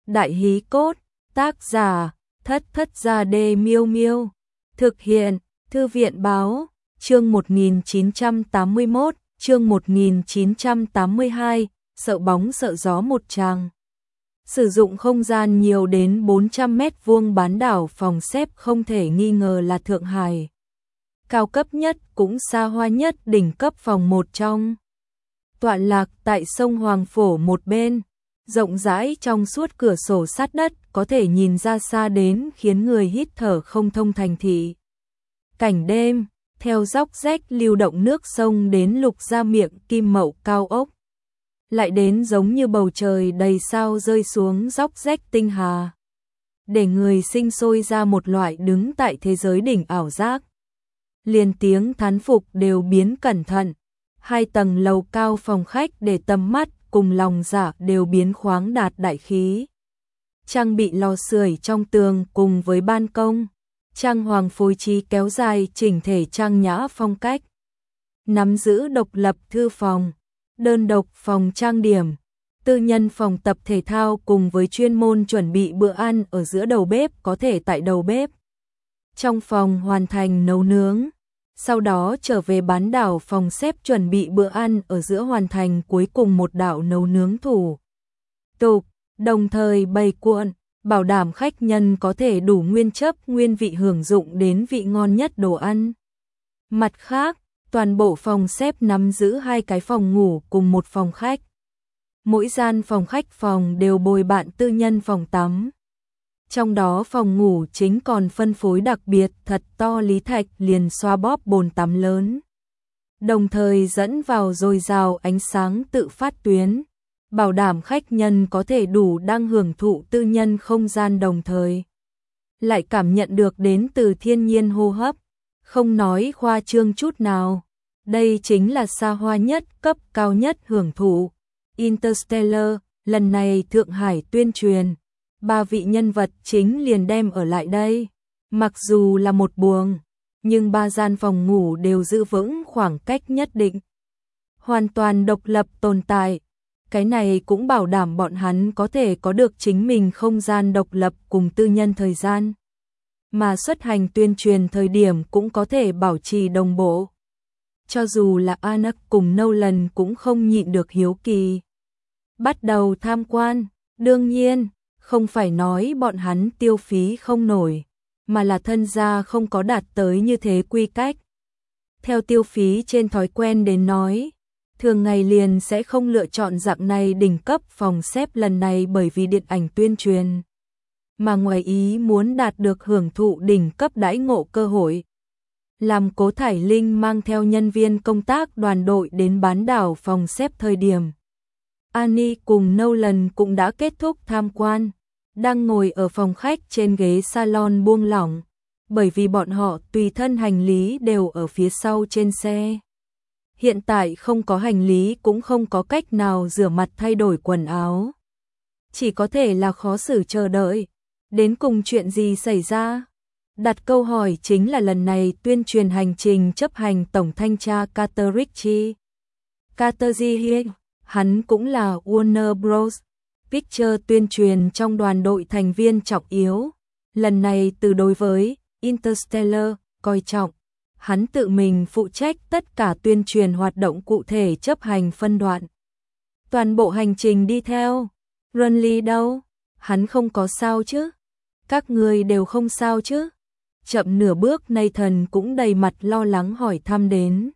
Đại hí cốt, tác giả, Thất Thất Gia Đê Miêu Miêu. Thực hiện, Thư viện báo, chương 1981, chương 1982, sợ bóng sợ gió một tràng. Sử dụng không gian nhiều đến 400 mét vuông bán đảo phòng xếp không thể nghi ngờ là Thượng Hải. Cao cấp nhất cũng xa hoa nhất đỉnh cấp phòng một trong. Tọa lạc tại sông Hoàng Phổ một bên, rộng rãi trong suốt cửa sổ sát đất có thể nhìn ra xa đến khiến người hít thở không thông thành thị. Cảnh đêm, theo dốc rách lưu động nước sông đến lục ra miệng kim mậu cao ốc. Lại đến giống như bầu trời đầy sao rơi xuống dốc rách tinh hà. Để người sinh sôi ra một loại đứng tại thế giới đỉnh ảo giác. Liền tiếng thán phục đều biến cẩn thận. 2 tầng lầu cao phòng khách để tầm mắt cùng lòng dạ đều biến khoáng đạt đại khí. Trang bị lò sưởi trong tường cùng với ban công. Trang hoàng phối trí kéo dài chỉnh thể trang nhã phong cách. Nắm giữ độc lập thư phòng, đơn độc phòng trang điểm, tư nhân phòng tập thể thao cùng với chuyên môn chuẩn bị bữa ăn ở giữa đầu bếp có thể tại đầu bếp. Trong phòng hoàn thành nấu nướng, sau đó trở về bán đảo phòng xếp chuẩn bị bữa ăn ở giữa hoàn thành cuối cùng một đạo nấu nướng thủ tục, đồng thời bày cuộn, bảo đảm khách nhân có thể đủ nguyên chất nguyên vị hưởng dụng đến vị ngon nhất đồ ăn. Mặt khác, toàn bộ phòng xếp nắm giữ 2 cái phòng ngủ cùng một phòng khách. Mỗi gian phòng khách phòng đều bồi bạn tư nhân phòng tắm. Trong đó phòng ngủ chính còn phân phối đặc biệt thật to lý thạch liền xoa bóp bồn tắm lớn. Đồng thời dẫn vào dồi dào ánh sáng tự phát tuyến, bảo đảm khách nhân có thể đủ đang hưởng thụ tư nhân không gian đồng thời. Lại cảm nhận được đến từ thiên nhiên hô hấp, không nói khoa trương chút nào. Đây chính là xa hoa nhất, cấp cao nhất hưởng thụ. Interstellar, lần này Thượng Hải tuyên truyền. 3 vị nhân vật chính liền đem ở lại đây. Mặc dù là một buồng, nhưng 3 gian phòng ngủ đều giữ vững khoảng cách nhất định. Hoàn toàn độc lập tồn tại. Cái này cũng bảo đảm bọn hắn có thể có được chính mình không gian độc lập cùng tư nhân thời gian. Mà xuất hành tuyên truyền thời điểm cũng có thể bảo trì đồng bộ. Cho dù là Anak cùng Nolan cũng không nhịn được hiếu kỳ. Bắt đầu tham quan, đương nhiên, không phải nói bọn hắn tiêu phí không nổi, mà là thân gia không có đạt tới như thế quy cách. Theo tiêu phí trên thói quen đến nói, thường ngày liền sẽ không lựa chọn dạng này đỉnh cấp phòng xếp lần này bởi vì điện ảnh tuyên truyền. Mà ngoài ý muốn đạt được hưởng thụ đỉnh cấp đãi ngộ cơ hội. Làm Cố Thải Linh mang theo nhân viên công tác đoàn đội đến bán đảo phòng xếp thời điểm. Annie cùng Nolan cũng đã kết thúc tham quan, đang ngồi ở phòng khách trên ghế salon buông lỏng, bởi vì bọn họ tùy thân hành lý đều ở phía sau trên xe. Hiện tại không có hành lý cũng không có cách nào rửa mặt thay đổi quần áo. Chỉ có thể là khó xử chờ đợi. Đến cùng chuyện gì xảy ra? Đặt câu hỏi chính là lần này tuyên truyền hành trình chấp hành tổng thanh tra Carter Ritchie. Carter Ritchie, hắn cũng là Warner Bros. Pictures tuyên truyền trong đoàn đội thành viên trọng yếu. Lần này từ đối với Interstellar, coi trọng. Hắn tự mình phụ trách tất cả tuyên truyền hoạt động cụ thể chấp hành phân đoạn. Toàn bộ hành trình đi theo. Runley đâu? Hắn không có sao chứ? Các người đều không sao chứ? Chậm nửa bước Nathan cũng đầy mặt lo lắng hỏi thăm đến.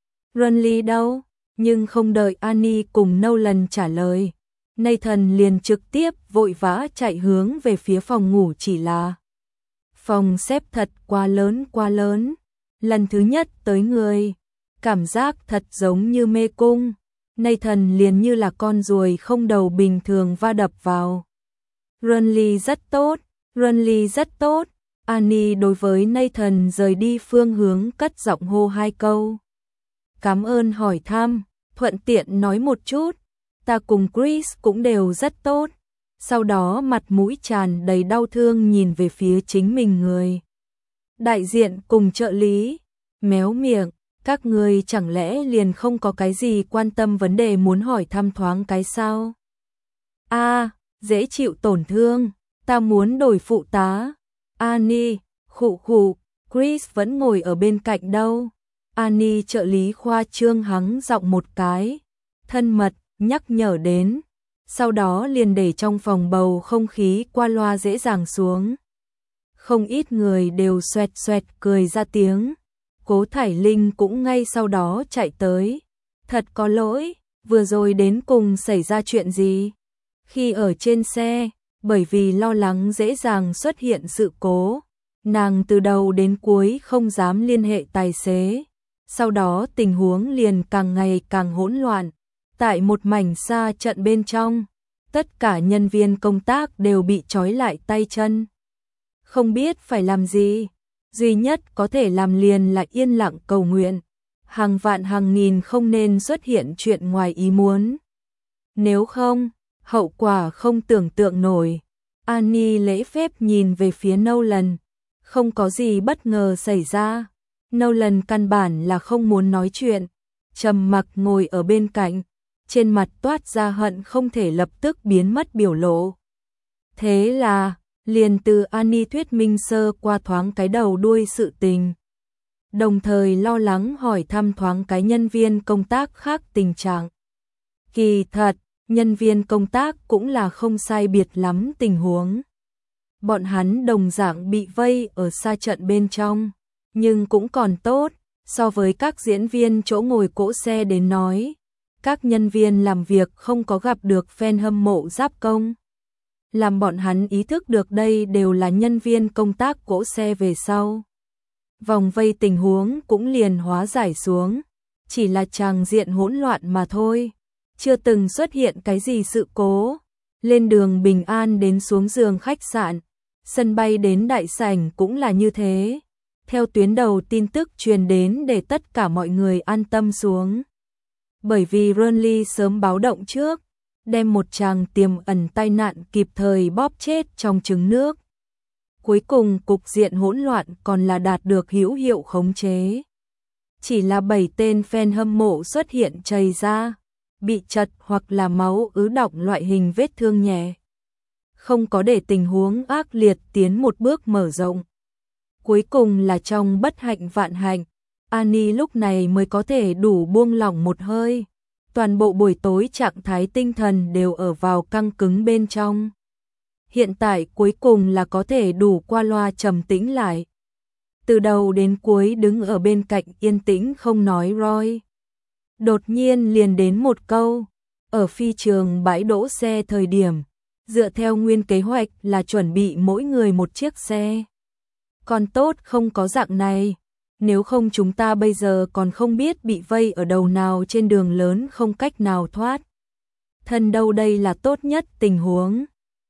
Runley đâu? Nhưng không đợi Annie cùng Nolan trả lời. Nathan liền trực tiếp vội vã chạy hướng về phía phòng ngủ chỉ là. Phòng xếp thật quá lớn. Lần thứ nhất tới người. Cảm giác thật giống như mê cung. Nathan liền như là con ruồi không đầu bình thường va đập vào. Runley rất tốt. Annie đối với Nathan rời đi phương hướng cất giọng hô 2 câu. Cảm ơn hỏi thăm, thuận tiện nói một chút. Ta cùng Chris cũng đều rất tốt. Sau đó mặt mũi tràn đầy đau thương nhìn về phía chính mình người. Đại diện cùng trợ lý, méo miệng, các người chẳng lẽ liền không có cái gì quan tâm vấn đề muốn hỏi thăm thoáng cái sao? dễ chịu tổn thương, ta muốn đổi phụ tá. Annie, khụ khụ, Chris vẫn ngồi ở bên cạnh đâu. Annie trợ lý khoa trương hắng giọng một cái, thân mật, nhắc nhở đến. Sau đó liền để trong phòng bầu không khí qua loa dễ dàng xuống. Không ít người đều xoẹt xoẹt cười ra tiếng. Cố Thải Linh cũng ngay sau đó chạy tới. Thật có lỗi, vừa rồi đến cùng xảy ra chuyện gì? Khi ở trên xe, bởi vì lo lắng dễ dàng xuất hiện sự cố, nàng từ đầu đến cuối không dám liên hệ tài xế. Sau đó tình huống liền càng ngày càng hỗn loạn. Tại một mảnh xa trận bên trong, tất cả nhân viên công tác đều bị trói lại tay chân. Không biết phải làm gì, duy nhất có thể làm liền là yên lặng cầu nguyện. Hàng vạn hàng nghìn không nên xuất hiện chuyện ngoài ý muốn. Nếu không, hậu quả không tưởng tượng nổi. Annie lễ phép nhìn về phía Nolan. Không có gì bất ngờ xảy ra. Nolan căn bản là không muốn nói chuyện. Trầm mặc ngồi ở bên cạnh. Trên mặt toát ra hận không thể lập tức biến mất biểu lộ. Thế là, liền từ Annie thuyết minh sơ qua thoáng cái đầu đuôi sự tình. Đồng thời lo lắng hỏi thăm thoáng cái nhân viên công tác khác tình trạng. Kỳ thật, nhân viên công tác cũng là không sai biệt lắm tình huống. Bọn hắn đồng dạng bị vây ở xa trận bên trong, nhưng cũng còn tốt, so với các diễn viên chỗ ngồi cỗ xe đến nói. Các nhân viên làm việc không có gặp được fan hâm mộ giáp công. Làm bọn hắn ý thức được đây đều là nhân viên công tác cỗ xe về sau. Vòng vây tình huống cũng liền hóa giải xuống, chỉ là tràng diện hỗn loạn mà thôi, chưa từng xuất hiện cái gì sự cố. Lên đường bình an đến xuống giường khách sạn, sân bay đến đại sảnh cũng là như thế. Theo tuyến đầu tin tức truyền đến để tất cả mọi người an tâm xuống. Bởi vì Renly sớm báo động trước, đem một chàng tiềm ẩn tai nạn kịp thời bóp chết trong trứng nước. Cuối cùng cục diện hỗn loạn còn là đạt được hữu hiệu khống chế. Chỉ là 7 tên fan hâm mộ xuất hiện chảy ra, bị chật hoặc là máu ứ đọng loại hình vết thương nhẹ. Không có để tình huống ác liệt tiến một bước mở rộng. Cuối cùng là trong bất hạnh vạn hạnh, Annie lúc này mới có thể đủ buông lỏng một hơi. Toàn bộ buổi tối trạng thái tinh thần đều ở vào căng cứng bên trong. Hiện tại cuối cùng là có thể đủ qua loa trầm tĩnh lại. Từ đầu đến cuối đứng ở bên cạnh yên tĩnh không nói Roy. Đột nhiên liền đến một câu, ở phi trường bãi đỗ xe thời điểm, dựa theo nguyên kế hoạch là chuẩn bị mỗi người một chiếc xe. Còn tốt không có dạng này, nếu không chúng ta bây giờ còn không biết bị vây ở đầu nào trên đường lớn không cách nào thoát. Thân đâu đây là tốt nhất tình huống.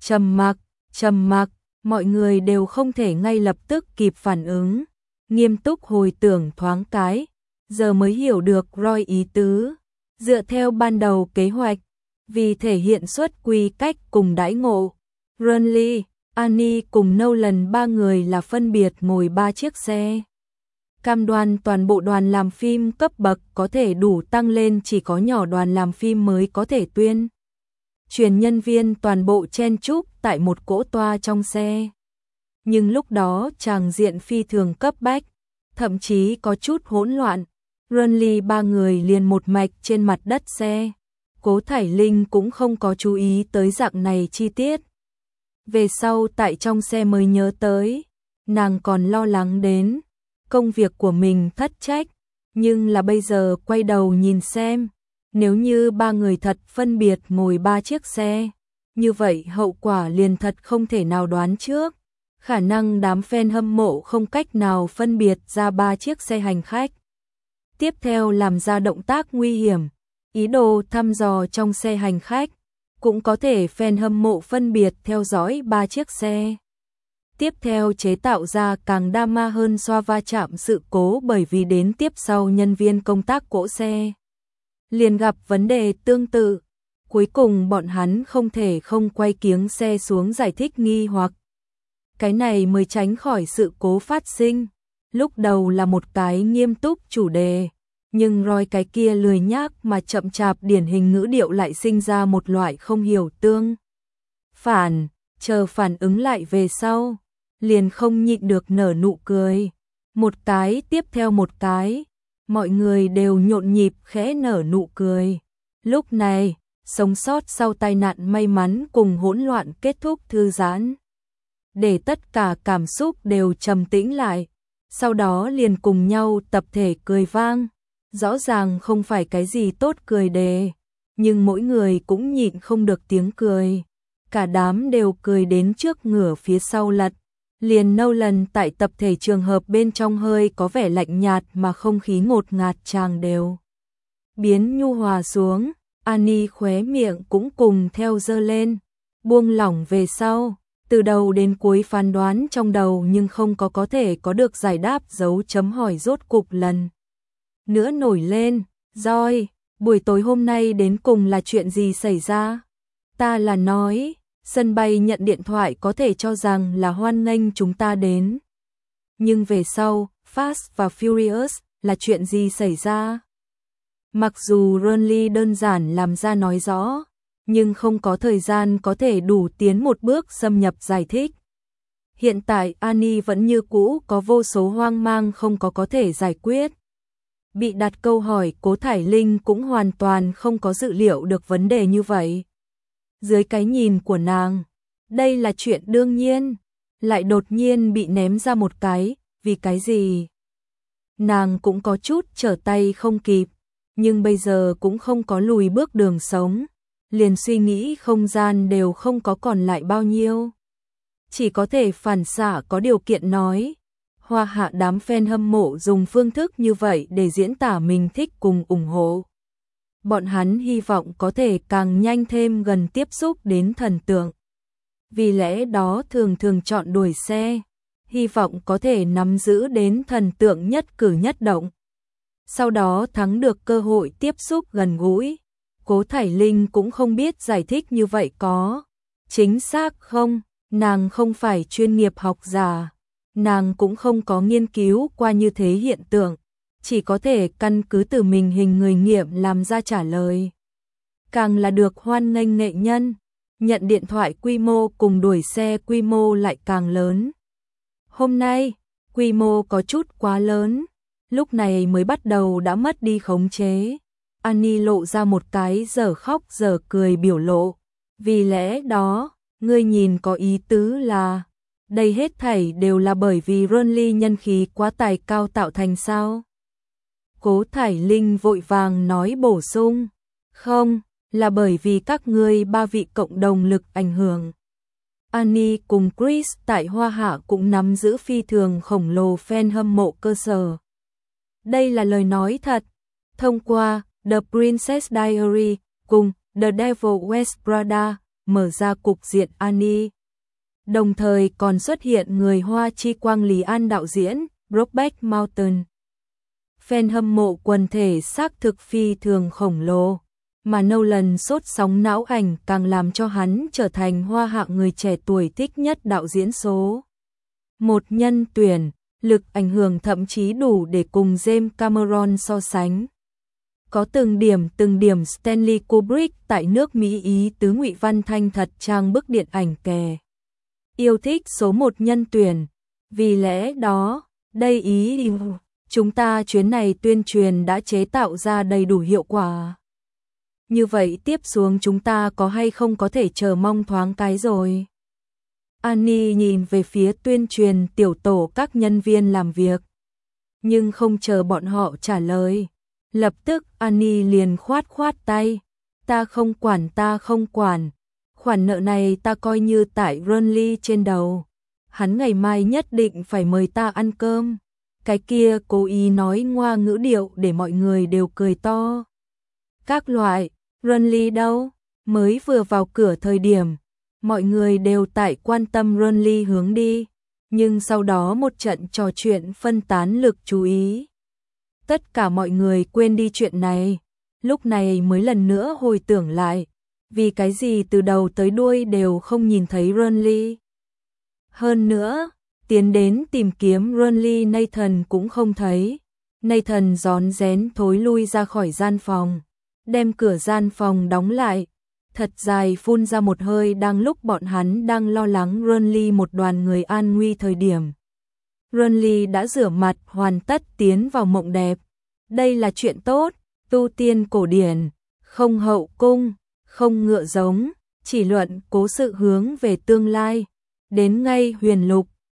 Trầm mặc, mọi người đều không thể ngay lập tức kịp phản ứng. Nghiêm túc hồi tưởng thoáng cái, giờ mới hiểu được Roy ý tứ. Dựa theo ban đầu kế hoạch, vì thể hiện xuất quy cách cùng đãi ngộ, Renly, Annie cùng Nolan ba người là phân biệt ngồi 3 chiếc xe. Cam đoan toàn bộ đoàn làm phim cấp bậc có thể đủ tăng lên, chỉ có nhỏ đoàn làm phim mới có thể tuyên truyền nhân viên toàn bộ chen chúc tại một cỗ toa trong xe. Nhưng lúc đó tràng diện phi thường cấp bách, thậm chí có chút hỗn loạn. Renly ba người liền một mạch trên mặt đất xe. Cố Thải Linh cũng không có chú ý tới dạng này chi tiết. Về sau tại trong xe mới nhớ tới, nàng còn lo lắng đến công việc của mình thất trách, nhưng là bây giờ quay đầu nhìn xem, nếu như ba người thật phân biệt ngồi 3 chiếc xe, như vậy hậu quả liền thật không thể nào đoán trước. Khả năng đám fan hâm mộ không cách nào phân biệt ra 3 chiếc xe hành khách. Tiếp theo làm ra động tác nguy hiểm, ý đồ thăm dò trong xe hành khách, cũng có thể fan hâm mộ phân biệt theo dõi 3 chiếc xe. Tiếp theo chế tạo ra càng drama hơn xoa va chạm sự cố, bởi vì đến tiếp sau nhân viên công tác cỗ xe liền gặp vấn đề tương tự. Cuối cùng bọn hắn không thể không quay kiếng xe xuống giải thích nghi hoặc. Cái này mới tránh khỏi sự cố phát sinh. Lúc đầu là một cái nghiêm túc chủ đề, nhưng Roy cái kia lười nhác mà chậm chạp điển hình ngữ điệu lại sinh ra một loại không hiểu tương chờ phản ứng lại về sau, liền không nhịn được nở nụ cười. Một cái tiếp theo một cái, mọi người đều nhộn nhịp khẽ nở nụ cười. Lúc này, sống sót sau tai nạn may mắn cùng hỗn loạn kết thúc thư giãn. Để tất cả cảm xúc đều trầm tĩnh lại, sau đó liền cùng nhau tập thể cười vang. Rõ ràng không phải cái gì tốt cười đề, nhưng mỗi người cũng nhịn không được tiếng cười. Cả đám đều cười đến trước ngửa phía sau lật. Liền Nolan tại tập thể trường hợp bên trong hơi có vẻ lạnh nhạt mà không khí ngột ngạt chàng đều biến nhu hòa xuống. Annie khóe miệng cũng cùng theo giơ lên, buông lỏng về sau, từ đầu đến cuối phán đoán trong đầu nhưng không có thể có được giải đáp, dấu chấm hỏi rốt cục lần nữa nổi lên. Joy, buổi tối hôm nay đến cùng là chuyện gì xảy ra? Ta là nói, sân bay nhận điện thoại có thể cho rằng là hoan nghênh chúng ta đến. Nhưng về sau, Fast và Furious là chuyện gì xảy ra? Mặc dù Ronly đơn giản làm ra nói rõ, nhưng không có thời gian có thể đủ tiến một bước xâm nhập giải thích. Hiện tại Annie vẫn như cũ có vô số hoang mang không có thể giải quyết. Bị đặt câu hỏi, Cố Thải Linh cũng hoàn toàn không có dự liệu được vấn đề như vậy. Dưới cái nhìn của nàng, đây là chuyện đương nhiên, lại đột nhiên bị ném ra một cái, vì cái gì? Nàng cũng có chút trở tay không kịp, nhưng bây giờ cũng không có lùi bước đường sống, liền suy nghĩ không gian đều không có còn lại bao nhiêu. Chỉ có thể phản xạ có điều kiện nói, Hoa Hạ đám fan hâm mộ dùng phương thức như vậy để diễn tả mình thích cùng ủng hộ. Bọn hắn hy vọng có thể càng nhanh thêm gần tiếp xúc đến thần tượng. Vì lẽ đó thường chọn đuổi xe, hy vọng có thể nắm giữ đến thần tượng nhất cử nhất động. Sau đó thắng được cơ hội tiếp xúc gần gũi. Cố Thải Linh cũng không biết giải thích như vậy có chính xác không, nàng không phải chuyên nghiệp học giả, nàng cũng không có nghiên cứu qua như thế hiện tượng, chỉ có thể căn cứ từ mình hình người nghiệm làm ra trả lời. Càng là được hoan nghênh nghệ nhân, nhận điện thoại quy mô cùng đuổi xe quy mô lại càng lớn. Hôm nay, quy mô có chút quá lớn, lúc này mới bắt đầu đã mất đi khống chế. Annie lộ ra một cái giờ khóc giờ cười biểu lộ. Vì lẽ đó, ngươi nhìn có ý tứ là, đây hết thảy đều là bởi vì Ronly nhân khí quá tài cao tạo thành sao? Cố Thải Linh vội vàng nói bổ sung, không, là bởi vì các ngươi ba vị cộng đồng lực ảnh hưởng. Annie cùng Chris tại Hoa Hạ cũng nắm giữ phi thường khổng lồ fan hâm mộ cơ sở. Đây là lời nói thật. Thông qua The Princess Diary cùng The Devil Wears Prada mở ra cục diện Annie. Đồng thời còn xuất hiện người Hoa chi quang Lý An đạo diễn Brokeback Mountain. Fan hâm mộ quần thể xác thực phi thường khổng lồ, mà Nolan sốt sóng não ảnh càng làm cho hắn trở thành Hoa Hạ người trẻ tuổi thích nhất đạo diễn số một nhân tuyển, lực ảnh hưởng thậm chí đủ để cùng James Cameron so sánh. Có từng điểm Stanley Kubrick tại nước Mỹ ý tứ Ngụy Văn Thanh thật trang bức điện ảnh kè. Yêu thích số một nhân tuyển, vì lẽ đó, đây ý chúng ta chuyến này tuyên truyền đã chế tạo ra đầy đủ hiệu quả. Như vậy tiếp xuống chúng ta có hay không có thể chờ mong thoáng cái rồi. Annie nhìn về phía tuyên truyền tiểu tổ các nhân viên làm việc, nhưng không chờ bọn họ trả lời. Lập tức Annie liền khoát tay, ta không quản, khoản nợ này ta coi như tại Ronly trên đầu. Hắn ngày mai nhất định phải mời ta ăn cơm. Cái kia cố ý nói ngoa ngữ điệu để mọi người đều cười to. Các loại, Ronly đâu? Mới vừa vào cửa thời điểm, mọi người đều tại quan tâm Ronly hướng đi, nhưng sau đó một trận trò chuyện phân tán lực chú ý. Tất cả mọi người quên đi chuyện này, lúc này mới lần nữa hồi tưởng lại, vì cái gì từ đầu tới đuôi đều không nhìn thấy Ronly. Hơn nữa, tiến đến tìm kiếm Ronly Nathan cũng không thấy. Nathan rón rén thối lui ra khỏi gian phòng, đem cửa gian phòng đóng lại. thật dài phun ra một hơi đang lúc bọn hắn đang lo lắng Renly một đoàn người an nguy thời điểm. Renly đã rửa mặt hoàn tất tiến vào mộng đẹp. Đây là chuyện tốt, tu tiên cổ điển, không hậu cung, không ngựa giống, chỉ luận cố sự hướng về tương lai. Đến ngay huyền lục,